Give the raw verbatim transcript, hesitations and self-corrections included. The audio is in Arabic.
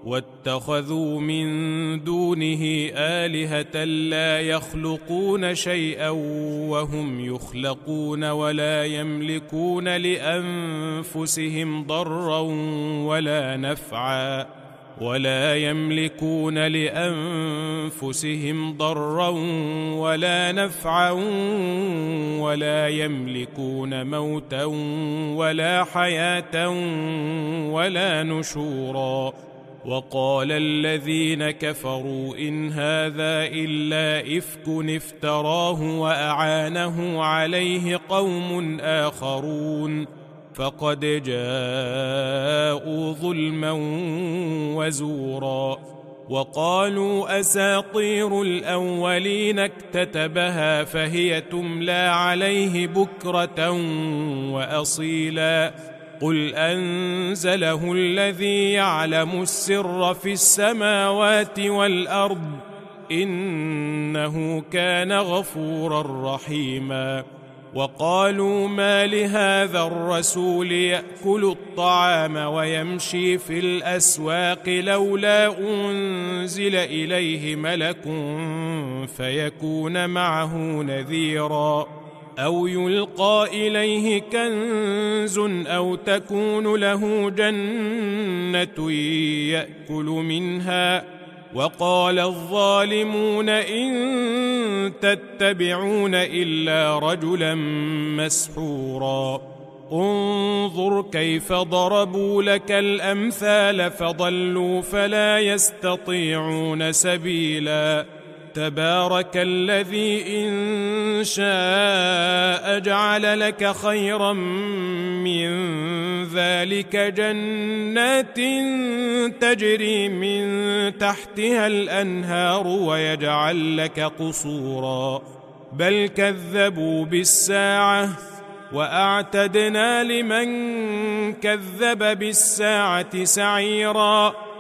واتخذوا من دونه آلهة لا يخلقون شيئا وهم يخلقون ولا يملكون لأنفسهم ضرا ولا نفعا ولا يملكون لأنفسهم ضرا ولا نفعا ولا يملكون موتا ولا حياة ولا نشورا. وقال الذين كفروا إن هذا إلا إفك افتراه وأعانه عليه قوم آخرون فقد جاءوا ظلما وزورا. وقالوا أساطير الأولين اكتتبها فهي تملى عليه بكرة وأصيلا. قل أنزله الذي يعلم السر في السماوات والأرض إنه كان غفورا رحيما. وقالوا ما لهذا الرسول يأكل الطعام ويمشي في الأسواق لولا أنزل إليه ملك فيكون معه نذيرا أو يلقى إليه كنز أو تكون له جنة يأكل منها. وقال الظالمون إن تتبعون إلا رجلا مسحورا. انظر كيف ضربوا لك الأمثال فضلوا فلا يستطيعون سبيلا. تبارك الذي إن شاء جعل لك خيرا من ذلك جنات تجري من تحتها الأنهار ويجعل لك قصورا بل كذبوا بالساعة وأعتدنا لمن كذب بالساعة سعيرا.